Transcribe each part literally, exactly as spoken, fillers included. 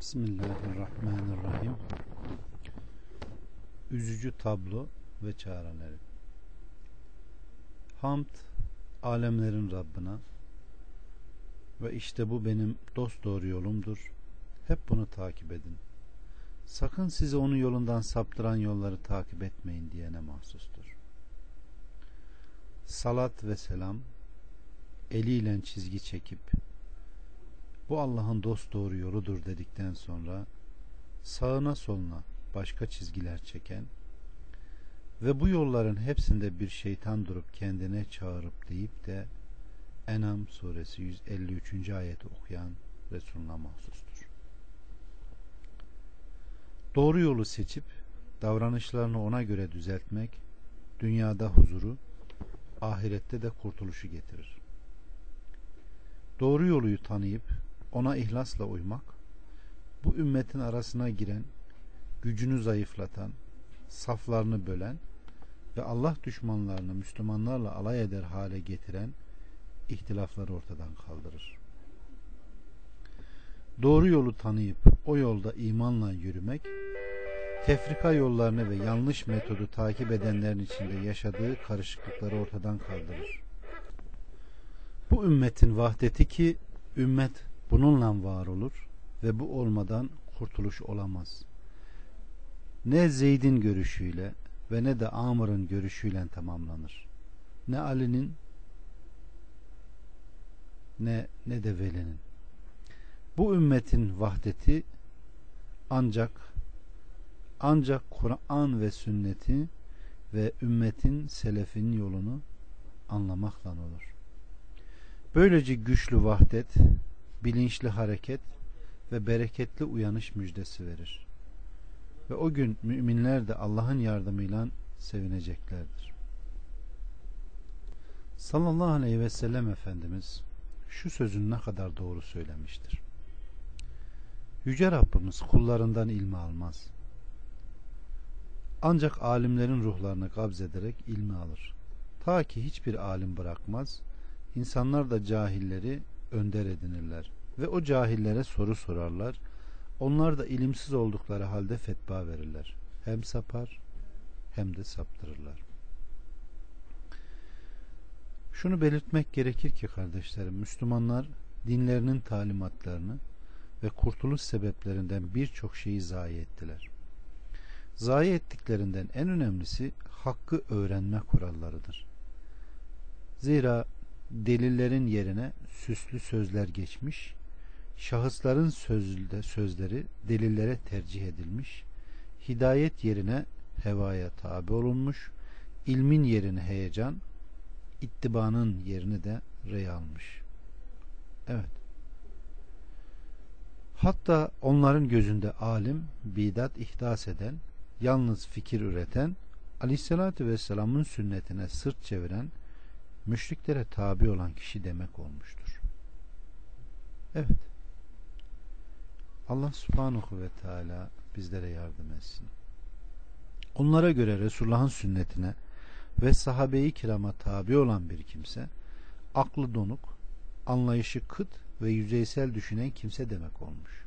Bismillahirrahmanirrahim. Üzücü tablo ve çareleri. Hamd alemlerin Rabbına ve işte bu benim dosdoğru yolumdur. Hep bunu takip edin. Sakın sizi onun yolundan saptıran yolları takip etmeyin diyene mahsustur. Salat ve selam eliyle çizgi çekip bu Allah'ın dosdoğru yoludur dedikten sonra sağına soluna başka çizgiler çeken ve bu yolların hepsinde bir şeytan durup kendine çağırıp deyip de En'am suresi yüz elli üçüncü ayeti okuyan Resulullah mahsustur. Doğru yolu seçip davranışlarını ona göre düzeltmek dünyada huzuru, ahirette de kurtuluşu getirir. Doğru yoluyu tanıyıp ona ihlasla uymak, bu ümmetin arasına giren, gücünü zayıflatan, saflarını bölen ve Allah düşmanlarını Müslümanlarla alay eder hale getiren ihtilafları ortadan kaldırır. Doğru yolu tanıyıp o yolda imanla yürümek, tefrika yollarını ve yanlış metodu takip edenlerin içinde yaşadığı karışıklıkları ortadan kaldırır. Bu ümmetin vahdeti ki ümmet bununla var olur ve bu olmadan kurtuluş olamaz. Ne Zeyd'in görüşüyle ve ne de Amr'ın görüşüyle tamamlanır. Ne Ali'nin ne ne de Veli'nin. Bu ümmetin vahdeti ancak ancak Kur'an ve sünneti ve ümmetin selefin yolunu anlamakla olur. Böylece güçlü vahdet, bilinçli hareket ve bereketli uyanış müjdesi verir. Ve o gün müminler de Allah'ın yardımıyla sevineceklerdir. Sallallahu aleyhi ve sellem Efendimiz şu sözün ne kadar doğru söylemiştir. Yüce Rabbimiz kullarından ilmi almaz. Ancak alimlerin ruhlarını kabzederek ilmi alır. Ta ki hiçbir alim bırakmaz. İnsanlar da cahilleri önder edinirler ve o cahillere soru sorarlar. Onlar da ilimsiz oldukları halde fetva verirler. Hem sapar hem de saptırırlar. Şunu belirtmek gerekir ki kardeşlerim, Müslümanlar dinlerinin talimatlarını ve kurtuluş sebeplerinden birçok şeyi zayi ettiler. Zayi ettiklerinden en önemlisi hakkı öğrenme kurallarıdır. Zira delillerin yerine süslü sözler geçmiş, şahısların sözde sözleri delillere tercih edilmiş, hidayet yerine hevaya tabi olunmuş, ilmin yerine heyecan, ittibanın yerini de rey almış. Evet. Hatta onların gözünde alim, bidat ihdas eden, yalnız fikir üreten, Aleyhisselatü Vesselam'ın sünnetine sırt çeviren, müşriklere tabi olan kişi demek olmuştur. Evet. Allah Subhanahu ve Teala bizlere yardım etsin. Onlara göre Resulullah'ın sünnetine ve sahabe-i kirama tabi olan bir kimse, aklı donuk, anlayışı kıt ve yüzeysel düşünen kimse demek olmuş.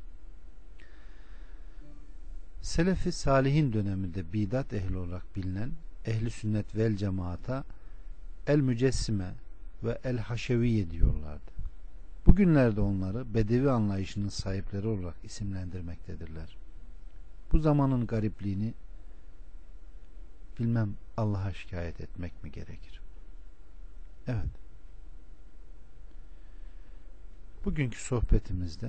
Selefi Salihin döneminde bidat ehli olarak bilinen ehli sünnet vel cemaata el mücessime ve el haşeviye diyorlardı. Bugünlerde onları bedevi anlayışının sahipleri olarak isimlendirmektedirler. Bu zamanın garipliğini bilmem Allah'a şikayet etmek mi gerekir? Evet. Bugünkü sohbetimizde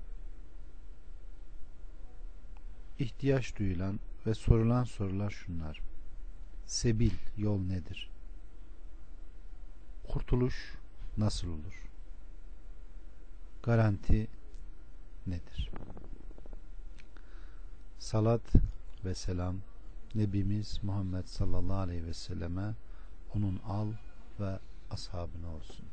ihtiyaç duyulan ve sorulan sorular şunlar. Sebil, yol nedir? Kurtuluş nasıl olur? Garanti nedir? Salat ve selam Nebimiz Muhammed sallallahu aleyhi ve selleme, onun al ve ashabına olsun.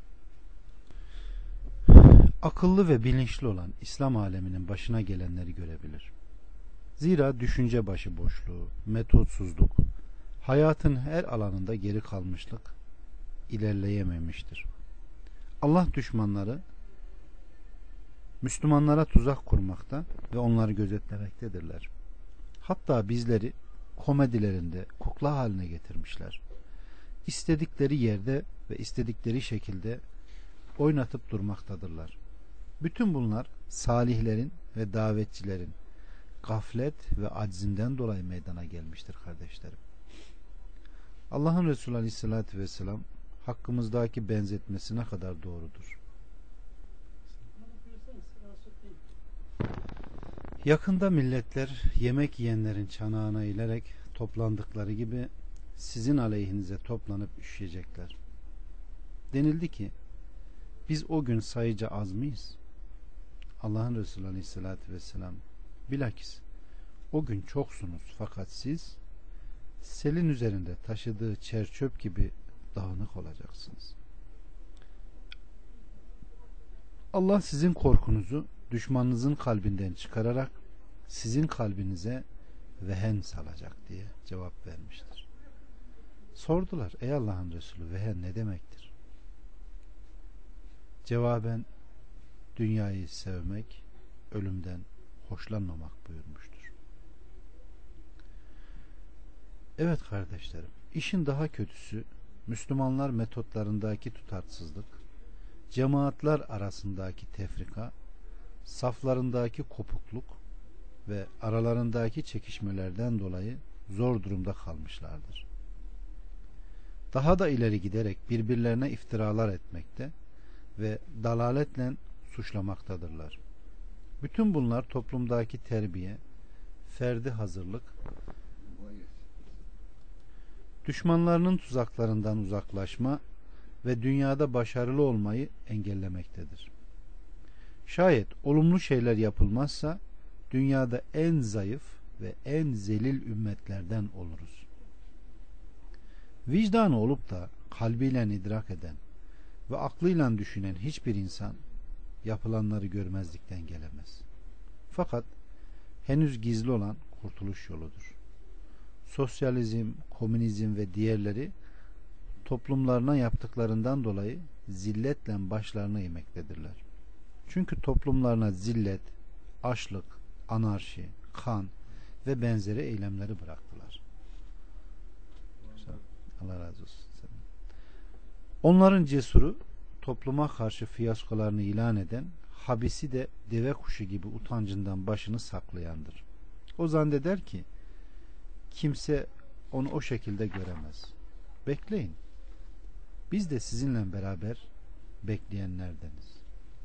Akıllı ve bilinçli olan İslam aleminin başına gelenleri görebilir. Zira düşünce başıboşluğu, metotsuzluk, hayatın her alanında geri kalmışlık, ilerleyememiştir. Allah düşmanları Müslümanlara tuzak kurmakta ve onları gözetlemektedirler. Hatta bizleri komedilerinde kukla haline getirmişler. İstedikleri yerde ve istedikleri şekilde oynatıp durmaktadırlar. Bütün bunlar salihlerin ve davetçilerin gaflet ve aczinden dolayı meydana gelmiştir kardeşlerim. Allah'ın Resulü Aleyhisselatü Vesselam hakkımızdaki benzetmesi ne kadar doğrudur. Yakında milletler yemek yiyenlerin çanağına eğilerek toplandıkları gibi sizin aleyhinize toplanıp üşüyecekler. Denildi ki biz o gün sayıca az mıyız? Allah'ın Resulü Aleyhisselatü Vesselam bilakis o gün çoksunuz fakat siz selin üzerinde taşıdığı çer çöp gibi dağınık olacaksınız. Allah sizin korkunuzu düşmanınızın kalbinden çıkararak sizin kalbinize vehen salacak diye cevap vermiştir. Sordular, ey Allah'ın Resulü, vehen ne demektir? Cevaben dünyayı sevmek, ölümden hoşlanmamak buyurmuştur. Evet kardeşlerim, işin daha kötüsü Müslümanlar metotlarındaki tutarsızlık, cemaatler arasındaki tefrika, saflarındaki kopukluk ve aralarındaki çekişmelerden dolayı zor durumda kalmışlardır. Daha da ileri giderek birbirlerine iftiralar etmekte ve dalaletle suçlamaktadırlar. Bütün bunlar toplumdaki terbiye, ferdi hazırlık, düşmanlarının tuzaklarından uzaklaşma ve dünyada başarılı olmayı engellemektedir. Şayet olumlu şeyler yapılmazsa dünyada en zayıf ve en zelil ümmetlerden oluruz. Vicdanı olup da kalbiyle idrak eden ve aklıyla düşünen hiçbir insan yapılanları görmezlikten gelemez. Fakat henüz gizli olan kurtuluş yoludur. Sosyalizm, komünizm ve diğerleri toplumlarına yaptıklarından dolayı zilletle başlarına eğmektedirler. Çünkü toplumlarına zillet, açlık, anarşi, kan ve benzeri eylemleri bıraktılar. Allah razı olsun. Onların cesuru topluma karşı fiyaskolarını ilan eden, habisi de deve kuşu gibi utancından başını saklayandır. O zanneder ki kimse onu o şekilde göremez. Bekleyin. Biz de sizinle beraber bekleyenlerdeniz.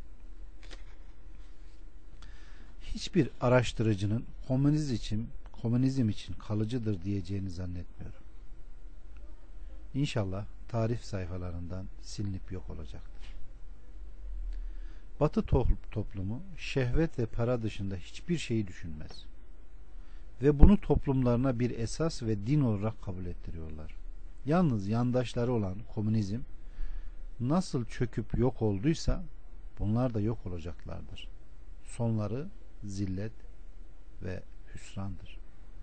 Hiçbir araştırıcının komünizm için, komünizm için kalıcıdır diyeceğini zannetmiyorum. İnşallah tarih sayfalarından silinip yok olacaktır. Batı toplumu şehvet ve para dışında hiçbir şeyi düşünmez. Ve bunu toplumlarına bir esas ve din olarak kabul ettiriyorlar. Yalnız yandaşları olan komünizm nasıl çöküp yok olduysa bunlar da yok olacaklardır. Sonları zillet ve hüsrandır.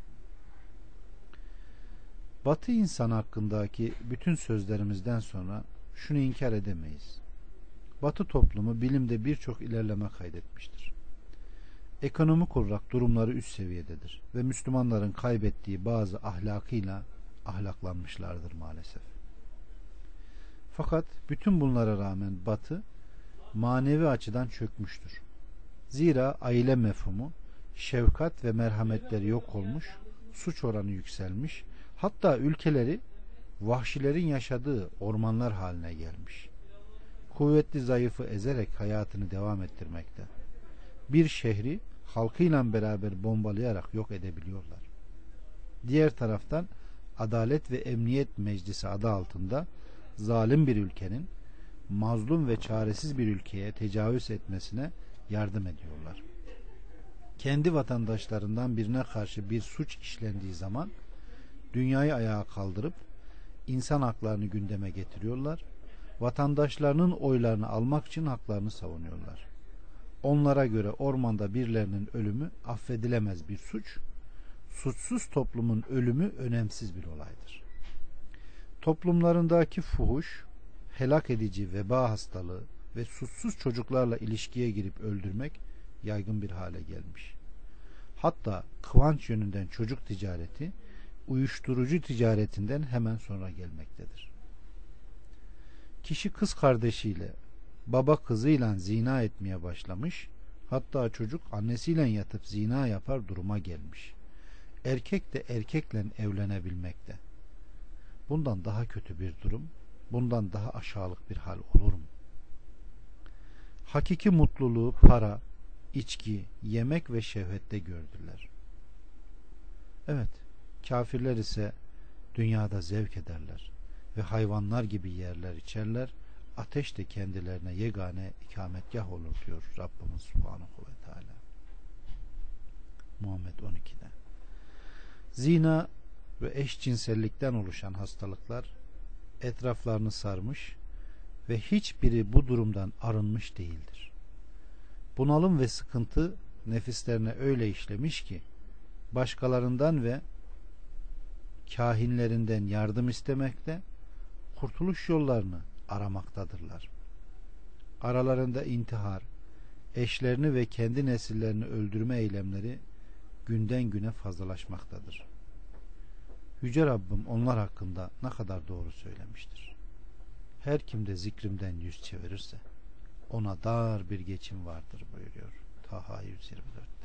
Batı insanı hakkındaki bütün sözlerimizden sonra şunu inkar edemeyiz. Batı toplumu bilimde birçok ilerleme kaydetmiştir. Ekonomik olarak durumları üst seviyededir ve Müslümanların kaybettiği bazı ahlakıyla ahlaklanmışlardır maalesef. Fakat bütün bunlara rağmen Batı manevi açıdan çökmüştür. Zira aile mefhumu, şefkat ve merhametleri yok olmuş, suç oranı yükselmiş, hatta ülkeleri vahşilerin yaşadığı ormanlar haline gelmiş. Kuvvetli zayıfı ezerek hayatını devam ettirmekte. Bir şehri halkıyla beraber bombalayarak yok edebiliyorlar. Diğer taraftan Adalet ve Emniyet Meclisi adı altında zalim bir ülkenin mazlum ve çaresiz bir ülkeye tecavüz etmesine yardım ediyorlar. Kendi vatandaşlarından birine karşı bir suç işlendiği zaman dünyayı ayağa kaldırıp insan haklarını gündeme getiriyorlar. Vatandaşlarının oylarını almak için haklarını savunuyorlar. Onlara göre ormanda birilerinin ölümü affedilemez bir suç, suçsuz toplumun ölümü önemsiz bir olaydır. Toplumlarındaki fuhuş, helak edici veba hastalığı ve suçsuz çocuklarla ilişkiye girip öldürmek yaygın bir hale gelmiş. Hatta kıvanç yönünden çocuk ticareti uyuşturucu ticaretinden hemen sonra gelmektedir. Kişi kız kardeşiyle, baba kızıyla zina etmeye başlamış, hatta çocuk annesiyle yatıp zina yapar duruma gelmiş. Erkek de erkekle evlenebilmekte. Bundan daha kötü bir durum, bundan daha aşağılık bir hal olur mu? Hakiki mutluluğu para, içki, yemek ve şehvette gördüler. Evet, kafirler ise dünyada zevk ederler ve hayvanlar gibi yerler içerler. Ateş de kendilerine yegane ikametgah olur diyor Rabbimiz Subhanahu ve Teala. Muhammed on ikide. Zina ve eşcinsellikten oluşan hastalıklar etraflarını sarmış ve hiçbiri bu durumdan arınmış değildir. Bunalım ve sıkıntı nefislerine öyle işlemiş ki başkalarından ve kahinlerinden yardım istemekte, kurtuluş yollarını aramaktadırlar. Aralarında intihar, eşlerini ve kendi nesillerini öldürme eylemleri günden güne fazlalaşmaktadır. Yüce Rabbim onlar hakkında ne kadar doğru söylemiştir. Her kim de zikrimden yüz çevirirse ona dar bir geçim vardır buyuruyor Taha yüz yirmi dörtte.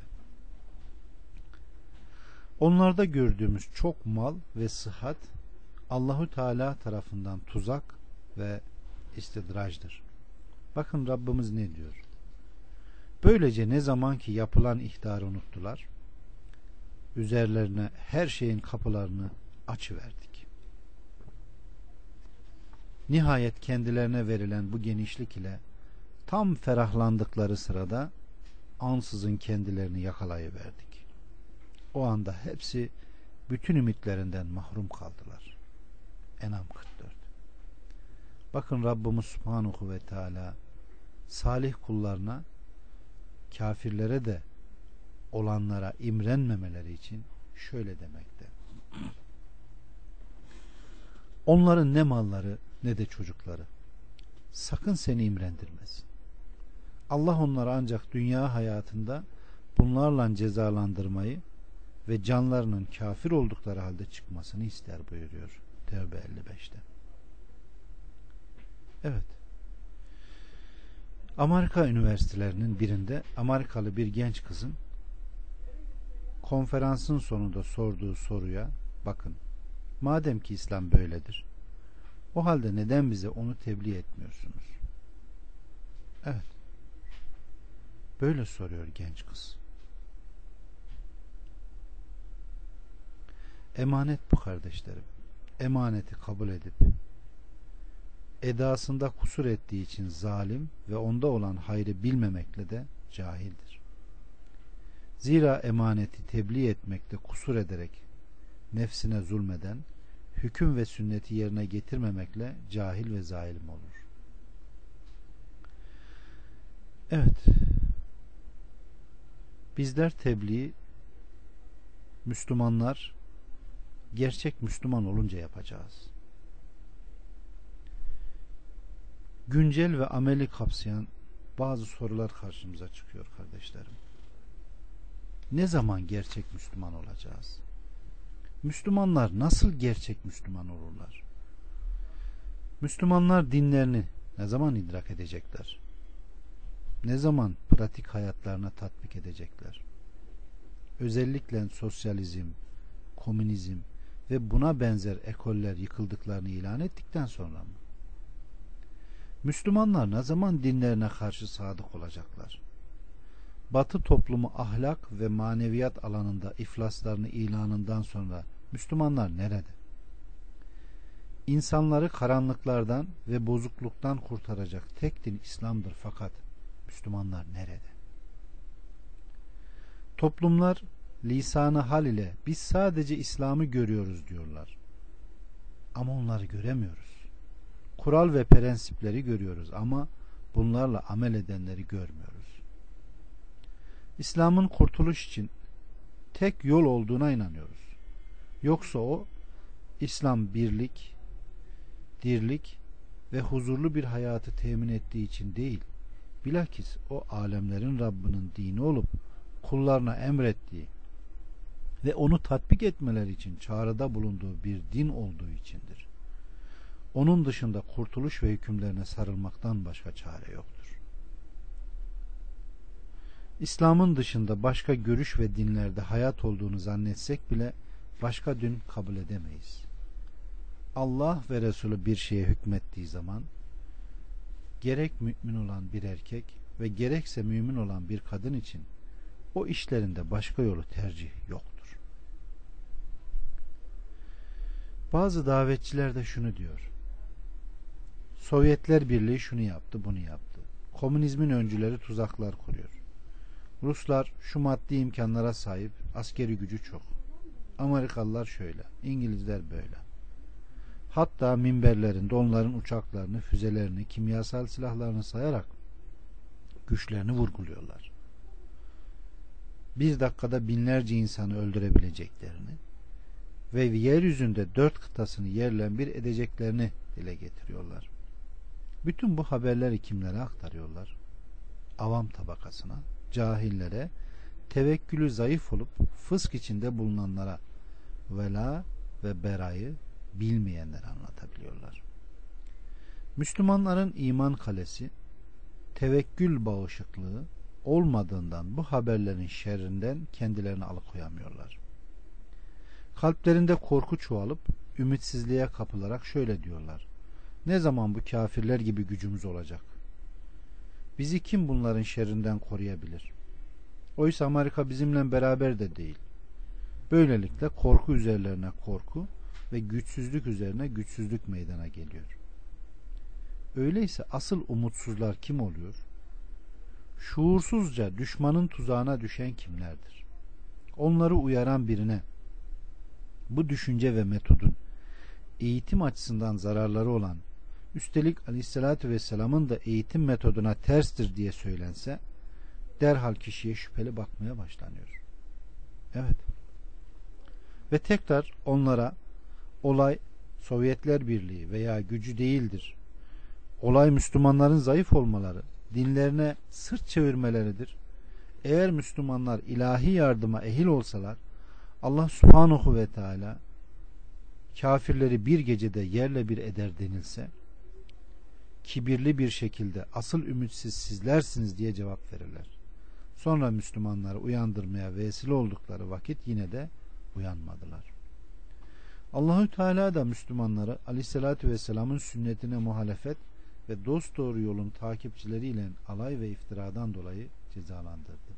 Onlarda gördüğümüz çok mal ve sıhhat Allahu Teala tarafından tuzak ve istidraçtır. Bakın Rabbimiz ne diyor? Böylece ne zaman ki yapılan ihtarı unuttular, üzerlerine her şeyin kapılarını açıverdik. Nihayet kendilerine verilen bu genişlik ile tam ferahlandıkları sırada ansızın kendilerini yakalayıverdik. O anda hepsi bütün ümitlerinden mahrum kaldılar. En'am kırk dört. Bakın Rabbimiz Subhanahu ve Teala salih kullarına, kafirlere de olanlara imrenmemeleri için şöyle demekte. Onların ne malları ne de çocukları sakın seni imrendirmesin. Allah onları ancak dünya hayatında bunlarla cezalandırmayı ve canlarının kafir oldukları halde çıkmasını ister buyuruyor Tevbe elli beşte. Evet. Amerika üniversitelerinin birinde Amerikalı bir genç kızın konferansın sonunda sorduğu soruya bakın. Madem ki İslam böyledir, o halde neden bize onu tebliğ etmiyorsunuz? Evet. Böyle soruyor genç kız. Emanet bu kardeşlerim. Emaneti kabul edip edasında kusur ettiği için zalim ve onda olan hayrı bilmemekle de cahildir. Zira emaneti tebliğ etmekte kusur ederek nefsine zulmeden, hüküm ve sünneti yerine getirmemekle cahil ve zalim olur. Evet. Bizler tebliği Müslümanlar gerçek Müslüman olunca yapacağız. Güncel ve ameli kapsayan bazı sorular karşımıza çıkıyor kardeşlerim. Ne zaman gerçek Müslüman olacağız? Müslümanlar nasıl gerçek Müslüman olurlar? Müslümanlar dinlerini ne zaman idrak edecekler? Ne zaman pratik hayatlarına tatbik edecekler? Özellikle sosyalizm, komünizm ve buna benzer ekoller yıkıldıklarını ilan ettikten sonra mı? Müslümanlar ne zaman dinlerine karşı sadık olacaklar? Batı toplumu ahlak ve maneviyat alanında iflaslarını ilanından sonra Müslümanlar nerede? İnsanları karanlıklardan ve bozukluktan kurtaracak tek din İslam'dır, fakat Müslümanlar nerede? Toplumlar lisanı hal ile biz sadece İslam'ı görüyoruz diyorlar. Ama onları göremiyoruz. Kural ve prensipleri görüyoruz ama bunlarla amel edenleri görmüyoruz. İslam'ın kurtuluş için tek yol olduğuna inanıyoruz. Yoksa o, İslam birlik, dirlik ve huzurlu bir hayatı temin ettiği için değil, bilakis o alemlerin Rabbinin dini olup kullarına emrettiği ve onu tatbik etmeleri için çağrıda bulunduğu bir din olduğu içindir. Onun dışında kurtuluş ve hükümlerine sarılmaktan başka çare yoktur. İslam'ın dışında başka görüş ve dinlerde hayat olduğunu zannetsek bile başka din kabul edemeyiz. Allah ve Resulü bir şeye hükmettiği zaman gerek mümin olan bir erkek ve gerekse mümin olan bir kadın için o işlerinde başka yolu tercih yoktur. Bazı davetçiler de şunu diyor: Sovyetler Birliği şunu yaptı, bunu yaptı. Komünizmin öncüleri tuzaklar kuruyor. Ruslar şu maddi imkanlara sahip, askeri gücü çok. Amerikalılar şöyle, İngilizler böyle. Hatta minberlerinde onların uçaklarını, füzelerini, kimyasal silahlarını sayarak güçlerini vurguluyorlar. Bir dakikada binlerce insanı öldürebileceklerini ve yeryüzünde dört kıtasını yerle bir edeceklerini dile getiriyorlar. Bütün bu haberleri kimlere aktarıyorlar? Avam tabakasına, cahillere, tevekkülü zayıf olup fısk içinde bulunanlara, vela ve berayı bilmeyenlere anlatabiliyorlar. Müslümanların iman kalesi, tevekkül bağışıklığı olmadığından bu haberlerin şerrinden kendilerini alıkoyamıyorlar. Kalplerinde korku çoğalıp ümitsizliğe kapılarak şöyle diyorlar: ne zaman bu kafirler gibi gücümüz olacak? Bizi kim bunların şerrinden koruyabilir? Oysa Amerika bizimle beraber de değil. Böylelikle korku üzerlerine korku ve güçsüzlük üzerine güçsüzlük meydana geliyor. Öyleyse asıl umutsuzlar kim oluyor? Şuursuzca düşmanın tuzağına düşen kimlerdir? Onları uyaran birine bu düşünce ve metodun eğitim açısından zararları olan, üstelik Aleyhisselatü Vesselam'ın da eğitim metoduna terstir diye söylense, derhal kişiye şüpheli bakmaya başlanıyor. Evet. Ve tekrar onlara olay Sovyetler Birliği veya gücü değildir. Olay Müslümanların zayıf olmaları, dinlerine sırt çevirmeleridir. Eğer Müslümanlar ilahi yardıma ehil olsalar, Allah Subhanahu ve Teala kafirleri bir gecede yerle bir eder denilse, kibirli bir şekilde asıl ümitsiz sizlersiniz diye cevap verirler. Sonra Müslümanları uyandırmaya vesile oldukları vakit yine de uyanmadılar. Allahü Teala da Müslümanları Aleyhisselatü Vesselam'ın sünnetine muhalefet ve dosdoğru yolun takipçileriyle alay ve iftiradan dolayı cezalandırdı.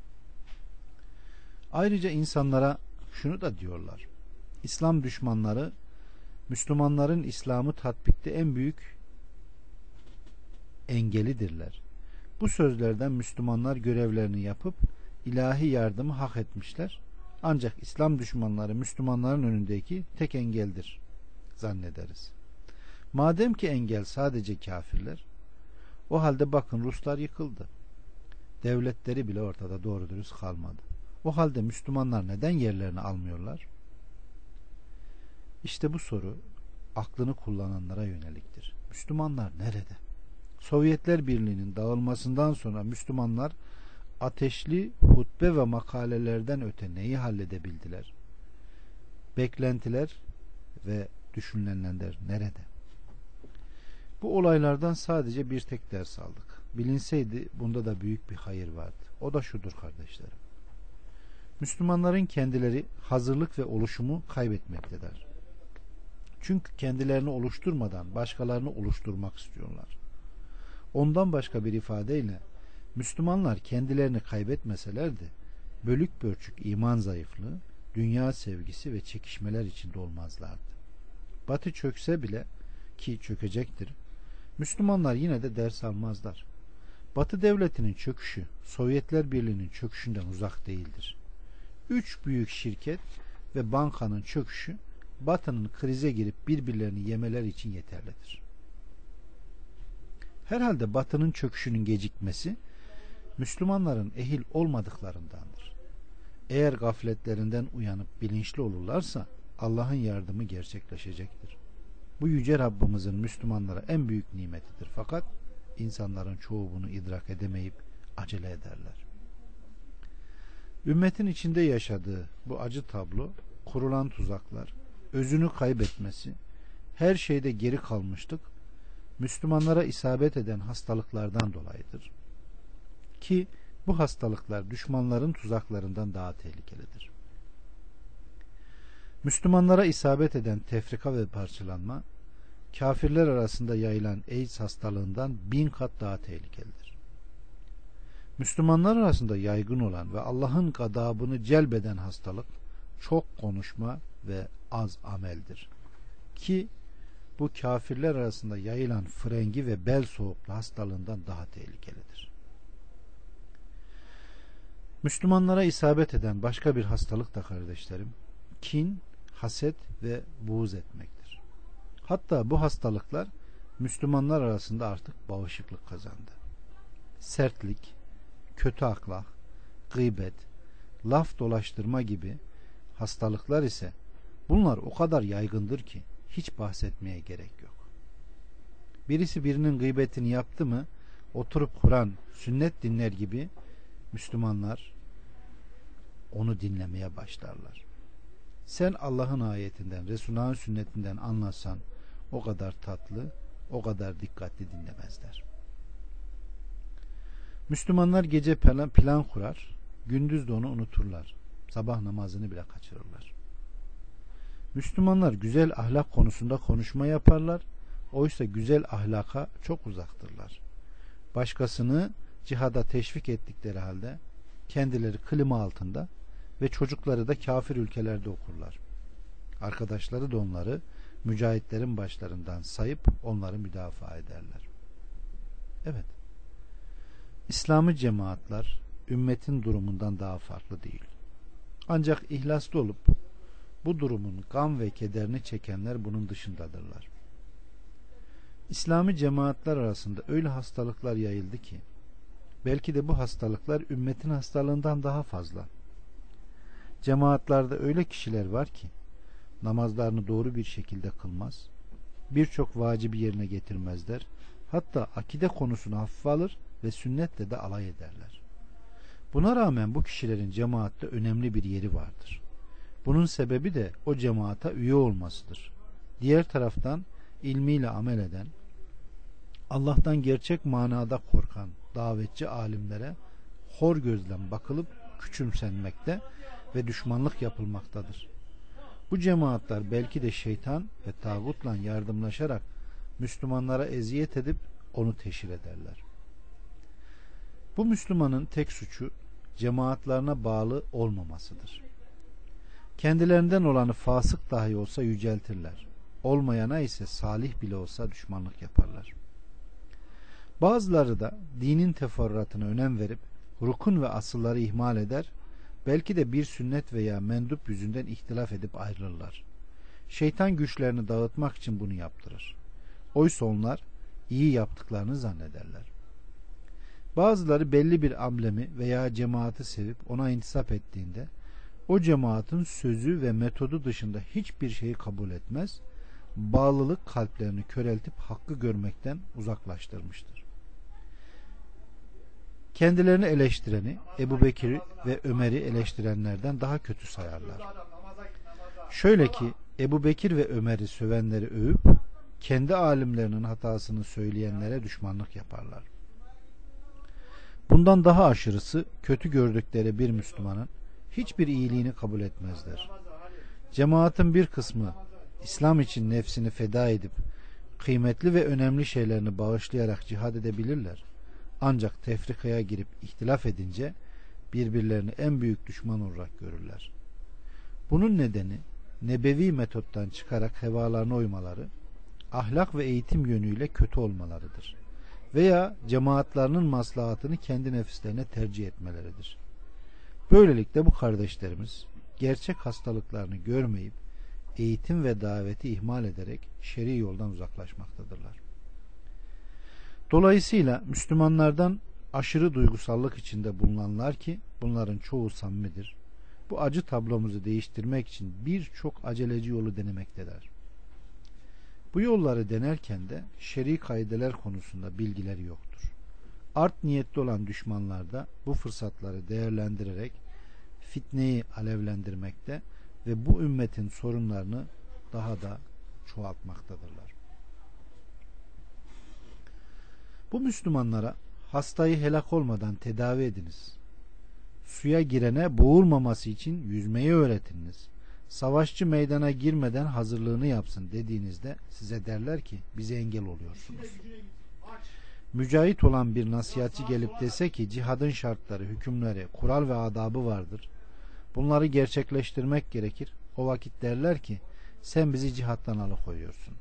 Ayrıca insanlara şunu da diyorlar: İslam düşmanları Müslümanların İslam'ı tatbikte en büyük engelidirler. Bu sözlerden Müslümanlar görevlerini yapıp ilahi yardımı hak etmişler. Ancak İslam düşmanları Müslümanların önündeki tek engeldir zannederiz. Madem ki engel sadece kafirler, o halde bakın Ruslar yıkıldı. Devletleri bile ortada doğru dürüst kalmadı. O halde Müslümanlar neden yerlerini almıyorlar? İşte bu soru aklını kullananlara yöneliktir. Müslümanlar nerede? Sovyetler Birliği'nin dağılmasından sonra Müslümanlar ateşli hutbe ve makalelerden öte neyi halledebildiler? Beklentiler ve düşünülenler nerede? Bu olaylardan sadece bir tek ders aldık. Bilinseydi bunda da büyük bir hayır vardı. O da şudur kardeşlerim: Müslümanların kendileri hazırlık ve oluşumu kaybetmektedir. Çünkü kendilerini oluşturmadan başkalarını oluşturmak istiyorlar. Ondan başka bir ifadeyle Müslümanlar kendilerini kaybetmeselerdi bölük pörçük iman zayıflığı, dünya sevgisi ve çekişmeler içinde olmazlardı. Batı çökse bile, ki çökecektir, Müslümanlar yine de ders almazlar. Batı devletinin çöküşü Sovyetler Birliği'nin çöküşünden uzak değildir. Üç büyük şirket ve bankanın çöküşü Batı'nın krize girip birbirlerini yemeleri için yeterlidir. Herhalde Batı'nın çöküşünün gecikmesi Müslümanların ehil olmadıklarındandır. Eğer gafletlerinden uyanıp bilinçli olurlarsa Allah'ın yardımı gerçekleşecektir. Bu yüce Rabbimizin Müslümanlara en büyük nimetidir. Fakat İnsanların çoğu bunu idrak edemeyip acele ederler. Ümmetin içinde yaşadığı bu acı tablo, kurulan tuzaklar, özünü kaybetmesi, her şeyde geri kalmışlık, Müslümanlara isabet eden hastalıklardan dolayıdır. Ki bu hastalıklar düşmanların tuzaklarından daha tehlikelidir. Müslümanlara isabet eden tefrika ve parçalanma, kafirler arasında yayılan AIDS hastalığından bin kat daha tehlikelidir. Müslümanlar arasında yaygın olan ve Allah'ın gadabını celbeden hastalık, çok konuşma ve az ameldir. Ki bu kafirler arasında yayılan frengi ve bel soğukluğu hastalığından daha tehlikelidir. Müslümanlara isabet eden başka bir hastalık da kardeşlerim, kin, haset ve buğz etmektir. Hatta bu hastalıklar Müslümanlar arasında artık bağışıklık kazandı. Sertlik, kötü ahlak, gıybet, laf dolaştırma gibi hastalıklar ise bunlar o kadar yaygındır ki hiç bahsetmeye gerek yok. Birisi birinin gıybetini yaptı mı oturup Kur'an, sünnet dinler gibi Müslümanlar onu dinlemeye başlarlar. Sen Allah'ın ayetinden, Resulullah'ın sünnetinden anlasan o kadar tatlı, o kadar dikkatli dinlemezler. Müslümanlar gece plan, plan kurar, gündüz de onu unuturlar. Sabah namazını bile kaçırırlar. Müslümanlar güzel ahlak konusunda konuşma yaparlar. Oysa güzel ahlaka çok uzaktırlar. Başkasını cihada teşvik ettikleri halde kendileri klima altında ve çocukları da kafir ülkelerde okurlar. Arkadaşları da onları mücahitlerin başlarından sayıp onları müdafaa ederler. Evet. İslami cemaatler ümmetin durumundan daha farklı değil. Ancak ihlaslı olup bu durumun gam ve kederini çekenler bunun dışındadırlar. İslami cemaatler arasında öyle hastalıklar yayıldı ki belki de bu hastalıklar ümmetin hastalığından daha fazla. Cemaatlerde öyle kişiler var ki namazlarını doğru bir şekilde kılmaz, birçok vacibi yerine getirmezler, hatta akide konusunu hafife alır ve sünnetle de alay ederler. Buna rağmen bu kişilerin cemaatte önemli bir yeri vardır. Bunun sebebi de o cemaata üye olmasıdır. Diğer taraftan ilmiyle amel eden, Allah'tan gerçek manada korkan davetçi alimlere hor gözle bakılıp küçümsenmekte ve düşmanlık yapılmaktadır. Bu cemaatler belki de şeytan ve tağutla yardımlaşarak Müslümanlara eziyet edip onu teşhir ederler. Bu Müslümanın tek suçu cemaatlerine bağlı olmamasıdır. Kendilerinden olanı fasık dahi olsa yüceltirler. Olmayana ise salih bile olsa düşmanlık yaparlar. Bazıları da dinin teferruatına önem verip rukun ve asılları ihmal eder, belki de bir sünnet veya mendup yüzünden ihtilaf edip ayrılırlar. Şeytan güçlerini dağıtmak için bunu yaptırır. Oysa onlar iyi yaptıklarını zannederler. Bazıları belli bir amblemi veya cemaati sevip ona intisap ettiğinde o cemaatin sözü ve metodu dışında hiçbir şeyi kabul etmez, bağlılık kalplerini köreltip hakkı görmekten uzaklaştırmıştır. Kendilerini eleştireni Ebu Bekir ve Ömer'i eleştirenlerden daha kötü sayarlar. Şöyle ki Ebu Bekir ve Ömer'i sövenleri övüp kendi alimlerinin hatasını söyleyenlere düşmanlık yaparlar. Bundan daha aşırısı kötü gördükleri bir Müslümanın hiçbir iyiliğini kabul etmezler. Cemaatin bir kısmı İslam için nefsini feda edip kıymetli ve önemli şeylerini bağışlayarak cihad edebilirler. Ancak tefrikaya girip ihtilaf edince birbirlerini en büyük düşman olarak görürler. Bunun nedeni nebevi metottan çıkarak hevalarına uymaları, ahlak ve eğitim yönüyle kötü olmalarıdır. Veya cemaatlerinin maslahatını kendi nefislerine tercih etmeleridir. Böylelikle bu kardeşlerimiz gerçek hastalıklarını görmeyip eğitim ve daveti ihmal ederek şer'i yoldan uzaklaşmaktadırlar. Dolayısıyla Müslümanlardan aşırı duygusallık içinde bulunanlar ki bunların çoğu samimidir, bu acı tablomuzu değiştirmek için birçok aceleci yolu denemektedir. Bu yolları denerken de şer'i kaideler konusunda bilgileri yoktur. Art niyetli olan düşmanlar da bu fırsatları değerlendirerek fitneyi alevlendirmekte ve bu ümmetin sorunlarını daha da çoğaltmaktadırlar. Bu Müslümanlara hastayı helak olmadan tedavi ediniz. Suya girene boğulmaması için yüzmeyi öğretiniz. Savaşçı meydana girmeden hazırlığını yapsın dediğinizde size derler ki bize engel oluyorsunuz. Mücahit olan bir nasihatçi gelip dese ki cihadın şartları, hükümleri, kural ve adabı vardır. Bunları gerçekleştirmek gerekir. O vakit derler ki sen bizi cihattan alıkoyuyorsun.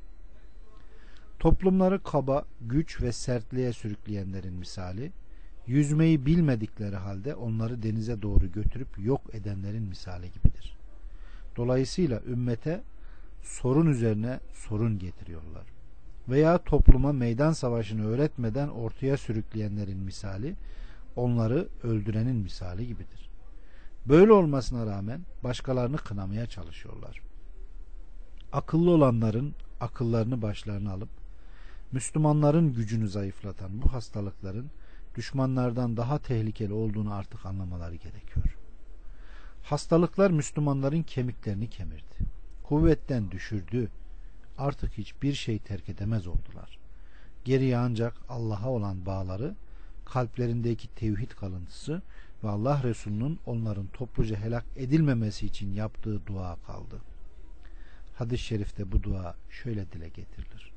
Toplumları kaba, güç ve sertliğe sürükleyenlerin misali, yüzmeyi bilmedikleri halde onları denize doğru götürüp yok edenlerin misali gibidir. Dolayısıyla ümmete sorun üzerine sorun getiriyorlar. Veya topluma meydan savaşını öğretmeden ortaya sürükleyenlerin misali, onları öldürenin misali gibidir. Böyle olmasına rağmen başkalarını kınamaya çalışıyorlar. Akıllı olanların akıllarını başlarına alıp Müslümanların gücünü zayıflatan bu hastalıkların düşmanlardan daha tehlikeli olduğunu artık anlamaları gerekiyor. Hastalıklar Müslümanların kemiklerini kemirdi. Kuvvetten düşürdü. Artık hiçbir şey terk edemez oldular. Geriye ancak Allah'a olan bağları, kalplerindeki tevhid kalıntısı ve Allah Resulü'nün onların topluca helak edilmemesi için yaptığı dua kaldı. Hadis-i şerifte bu dua şöyle dile getirilir.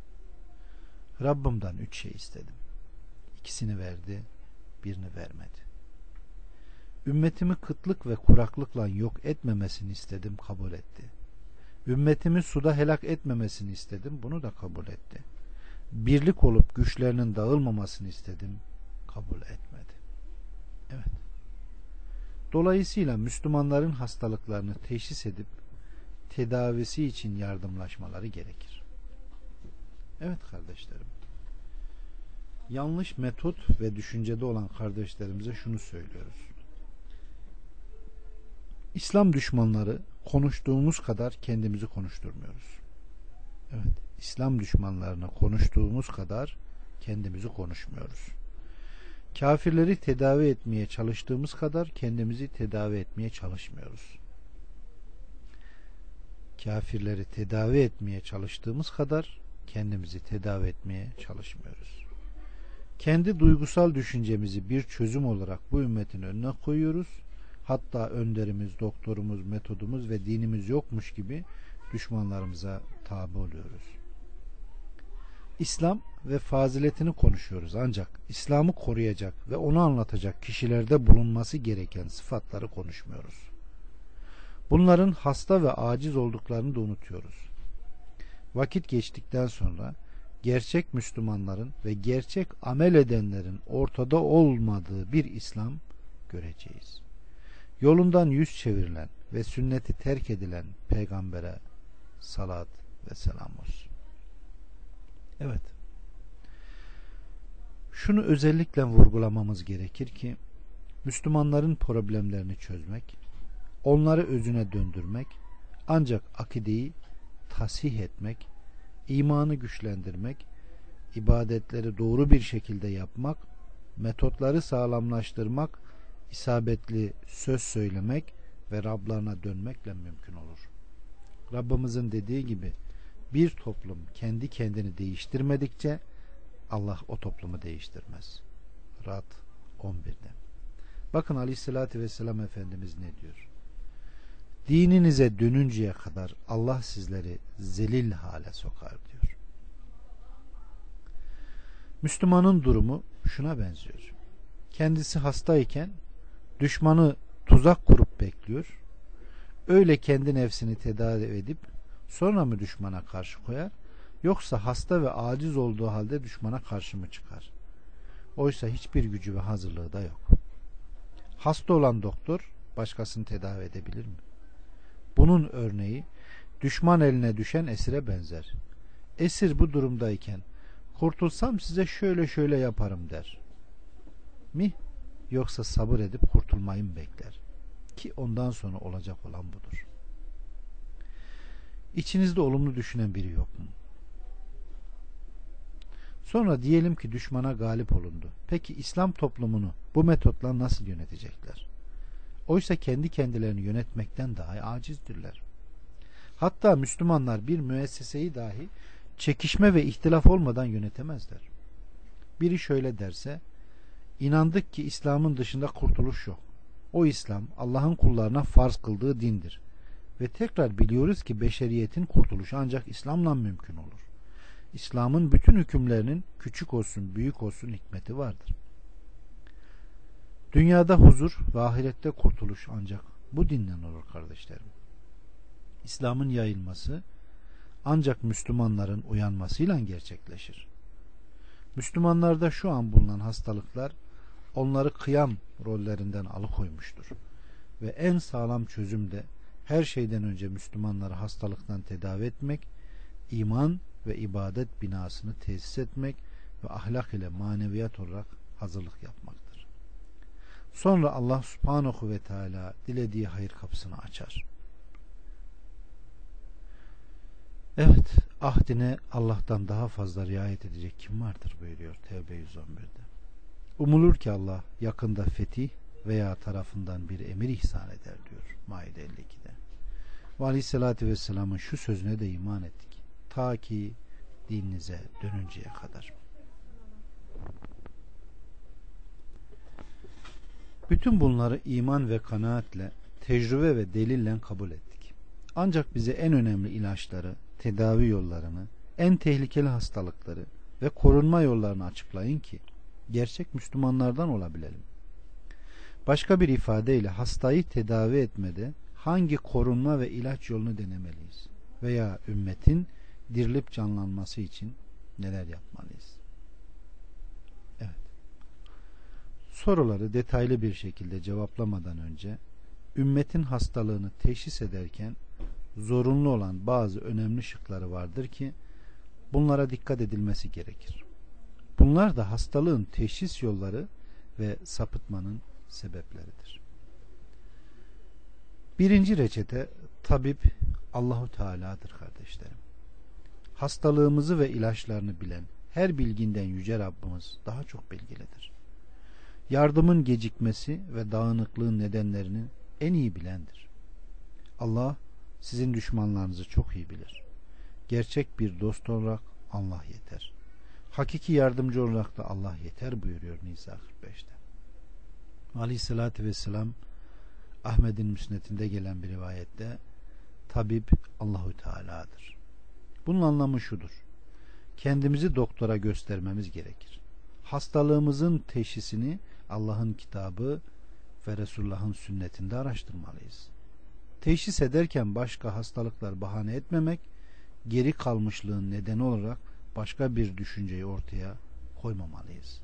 Rabbimden üç şey istedim. İkisini verdi, birini vermedi. Ümmetimi kıtlık ve kuraklıkla yok etmemesini istedim, kabul etti. Ümmetimi suda helak etmemesini istedim, bunu da kabul etti. Birlik olup güçlerinin dağılmamasını istedim, kabul etmedi. Evet. Dolayısıyla Müslümanların hastalıklarını teşhis edip tedavisi için yardımlaşmaları gerekir. Evet kardeşlerim. Yanlış metot ve düşüncede olan kardeşlerimize şunu söylüyoruz. İslam düşmanları konuştuğumuz kadar kendimizi konuşturmuyoruz. Evet, İslam düşmanlarına konuştuğumuz kadar kendimizi konuşmuyoruz. Kafirleri tedavi etmeye çalıştığımız kadar kendimizi tedavi etmeye çalışmıyoruz. Kafirleri tedavi etmeye çalıştığımız kadar kendimizi tedavi etmeye çalışmıyoruz. Kendi duygusal düşüncemizi bir çözüm olarak bu ümmetin önüne koyuyoruz. Hatta önderimiz, doktorumuz, metodumuz ve dinimiz yokmuş gibi düşmanlarımıza tabi oluyoruz. İslam ve faziletini konuşuyoruz ancak İslam'ı koruyacak ve onu anlatacak kişilerde bulunması gereken sıfatları konuşmuyoruz. Bunların hasta ve aciz olduklarını da unutuyoruz. Vakit geçtikten sonra gerçek Müslümanların ve gerçek amel edenlerin ortada olmadığı bir İslam göreceğiz. Yolundan yüz çevirilen ve sünneti terk edilen peygambere salat ve selam olsun. Evet. Şunu özellikle vurgulamamız gerekir ki Müslümanların problemlerini çözmek, onları özüne döndürmek, ancak akideyi tasih etmek, imanı güçlendirmek, ibadetleri doğru bir şekilde yapmak, metotları sağlamlaştırmak, isabetli söz söylemek ve Rablarına dönmekle mümkün olur. Rabbimizin dediği gibi bir toplum kendi kendini değiştirmedikçe Allah o toplumu değiştirmez. Rad on birde. Bakın Aleyhisselatü Vesselam Efendimiz ne diyor? Dininize dönünceye kadar Allah sizleri zelil hale sokar diyor. Müslümanın durumu şuna benziyor. Kendisi hastayken düşmanı tuzak kurup bekliyor. Öyle kendi nefsini tedavi edip sonra mı düşmana karşı koyar? Yoksa hasta ve aciz olduğu halde düşmana karşı mı çıkar? Oysa hiçbir gücü ve hazırlığı da yok. Hasta olan doktor başkasını tedavi edebilir mi? Bunun örneği düşman eline düşen esire benzer. Esir bu durumdayken kurtulsam size şöyle şöyle yaparım der mi? Yoksa sabır edip kurtulmayı mı bekler? Ki ondan sonra olacak olan budur. İçinizde olumlu düşünen biri yok mu? Sonra diyelim ki düşmana galip olundu. Peki İslam toplumunu bu metotla nasıl yönetecekler? Oysa kendi kendilerini yönetmekten daha acizdirler. Hatta Müslümanlar bir müesseseyi dahi çekişme ve ihtilaf olmadan yönetemezler. Biri şöyle derse, inandık ki İslam'ın dışında kurtuluş yok. O İslam Allah'ın kullarına farz kıldığı dindir. Ve tekrar biliyoruz ki beşeriyetin kurtuluşu ancak İslam'la mümkün olur. İslam'ın bütün hükümlerinin küçük olsun büyük olsun hikmeti vardır. Dünyada huzur ve ahirette kurtuluş ancak bu dinden olur kardeşlerim. İslam'ın yayılması ancak Müslümanların uyanmasıyla gerçekleşir. Müslümanlarda şu an bulunan hastalıklar onları kıyam rollerinden alıkoymuştur. Ve en sağlam çözüm de her şeyden önce Müslümanları hastalıktan tedavi etmek, iman ve ibadet binasını tesis etmek ve ahlak ile maneviyat olarak hazırlık yapmaktır. Sonra Allah Subhanahu ve Teala dilediği hayır kapısını açar. Evet, ahdine Allah'tan daha fazla riayet edecek kim vardır buyuruyor Tevbe yüz on birde. Umulur ki Allah yakında fetih veya tarafından bir emir ihsan eder diyor Maide elli ikide. Ve Aleyhisselatü Vesselam'ın şu sözüne de iman ettik. Ta ki dininize dönünceye kadar. Bütün bunları iman ve kanaatle, tecrübe ve delille kabul ettik. Ancak bize en önemli ilaçları, tedavi yollarını, en tehlikeli hastalıkları ve korunma yollarını açıklayın ki gerçek Müslümanlardan olabilelim. Başka bir ifadeyle hastayı tedavi etmede hangi korunma ve ilaç yolunu denemeliyiz? Veya ümmetin dirilip canlanması için neler yapmalıyız? Evet. Soruları detaylı bir şekilde cevaplamadan önce ümmetin hastalığını teşhis ederken zorunlu olan bazı önemli şıkları vardır ki bunlara dikkat edilmesi gerekir. Bunlar da hastalığın teşhis yolları ve sapıtmanın sebepleridir. Birinci reçete tabip Allahu Teala'dır kardeşlerim. Hastalığımızı ve ilaçlarını bilen her bilginden yüce Rabbimiz daha çok bilgilidir. Yardımın gecikmesi ve dağınıklığın nedenlerini en iyi bilendir. Allah sizin düşmanlarınızı çok iyi bilir. Gerçek bir dost olarak Allah yeter. Hakiki yardımcı olarak da Allah yeter buyuruyor Nisa kırk beşte. Aleyhissalatü vesselam Ahmet'in müsnedinde gelen bir rivayette tabip Allahu Teala'dır. Bunun anlamı şudur. Kendimizi doktora göstermemiz gerekir. Hastalığımızın teşhisini Allah'ın kitabı ve Resulullah'ın sünnetinde araştırmalıyız. Teşhis ederken başka hastalıklar bahane etmemek, geri kalmışlığın nedeni olarak başka bir düşünceyi ortaya koymamalıyız.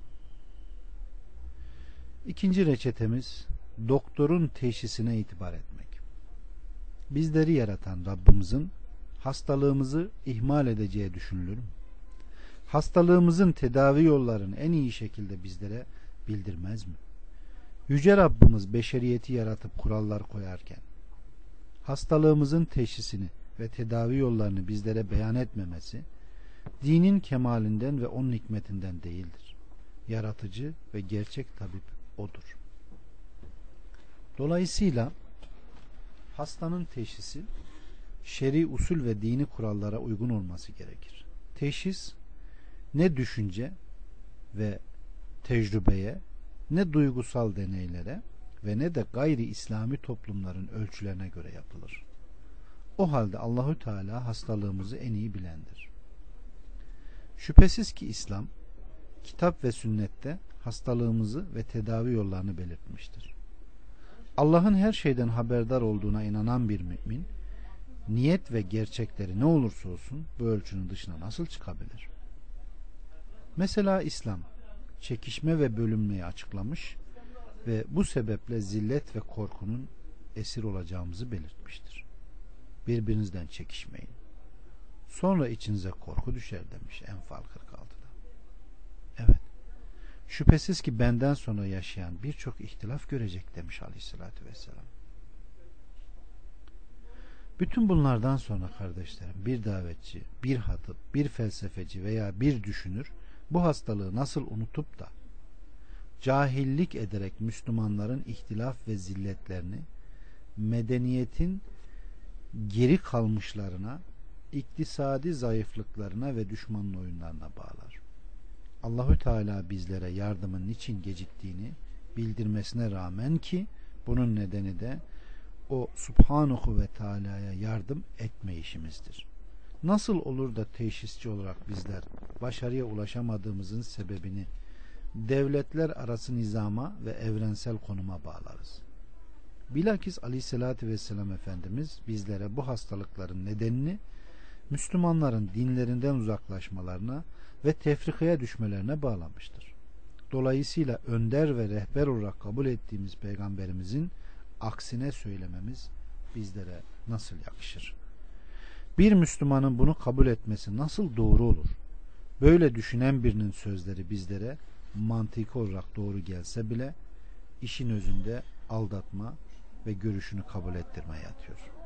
İkinci reçetemiz doktorun teşhisine itibar etmek. Bizleri yaratan Rabbimizin hastalığımızı ihmal edeceği düşünülür mü? Hastalığımızın tedavi yollarını en iyi şekilde bizlere bildirmez mi? Yüce Rabbimiz beşeriyeti yaratıp kurallar koyarken hastalığımızın teşhisini ve tedavi yollarını bizlere beyan etmemesi dinin kemalinden ve onun hikmetinden değildir. Yaratıcı ve gerçek tabip odur. Dolayısıyla hastanın teşhisi şer'i usul ve dini kurallara uygun olması gerekir. Teşhis ne düşünce ve tecrübeye, ne duygusal deneylere ve ne de gayri İslami toplumların ölçülerine göre yapılır. O halde Allahü Teala hastalığımızı en iyi bilendir. Şüphesiz ki İslam kitap ve sünnette hastalığımızı ve tedavi yollarını belirtmiştir. Allah'ın her şeyden haberdar olduğuna inanan bir mümin, niyet ve gerçekleri ne olursa olsun bu ölçünün dışına nasıl çıkabilir? Mesela İslam çekişme ve bölünmeyi açıklamış ve bu sebeple zillet ve korkunun esir olacağımızı belirtmiştir. Birbirinizden çekişmeyin. Sonra içinize korku düşer demiş Enfal kırk altıda. Evet. Şüphesiz ki benden sonra yaşayan birçok ihtilaf görecek demiş Aleyhisselatü Vesselam. Bütün bunlardan sonra kardeşlerim bir davetçi, bir hatip, bir felsefeci veya bir düşünür bu hastalığı nasıl unutup da cahillik ederek Müslümanların ihtilaf ve zilletlerini medeniyetin geri kalmışlarına, iktisadi zayıflıklarına ve düşmanın oyunlarına bağlar. Allahü Teala bizlere yardımın niçin geciktiğini bildirmesine rağmen ki bunun nedeni de o Subhanahu ve Teala'ya yardım etme işimizdir. Nasıl olur da teşhisçi olarak bizler başarıya ulaşamadığımızın sebebini devletler arası nizama ve evrensel konuma bağlarız. Bilakis Aleyhisselatü Vesselam Efendimiz bizlere bu hastalıkların nedenini Müslümanların dinlerinden uzaklaşmalarına ve tefrikaya düşmelerine bağlamıştır. Dolayısıyla önder ve rehber olarak kabul ettiğimiz Peygamberimizin aksine söylememiz bizlere nasıl yakışır? Bir Müslümanın bunu kabul etmesi nasıl doğru olur? Böyle düşünen birinin sözleri bizlere mantıki olarak doğru gelse bile işin özünde aldatma ve görüşünü kabul ettirme yatıyor.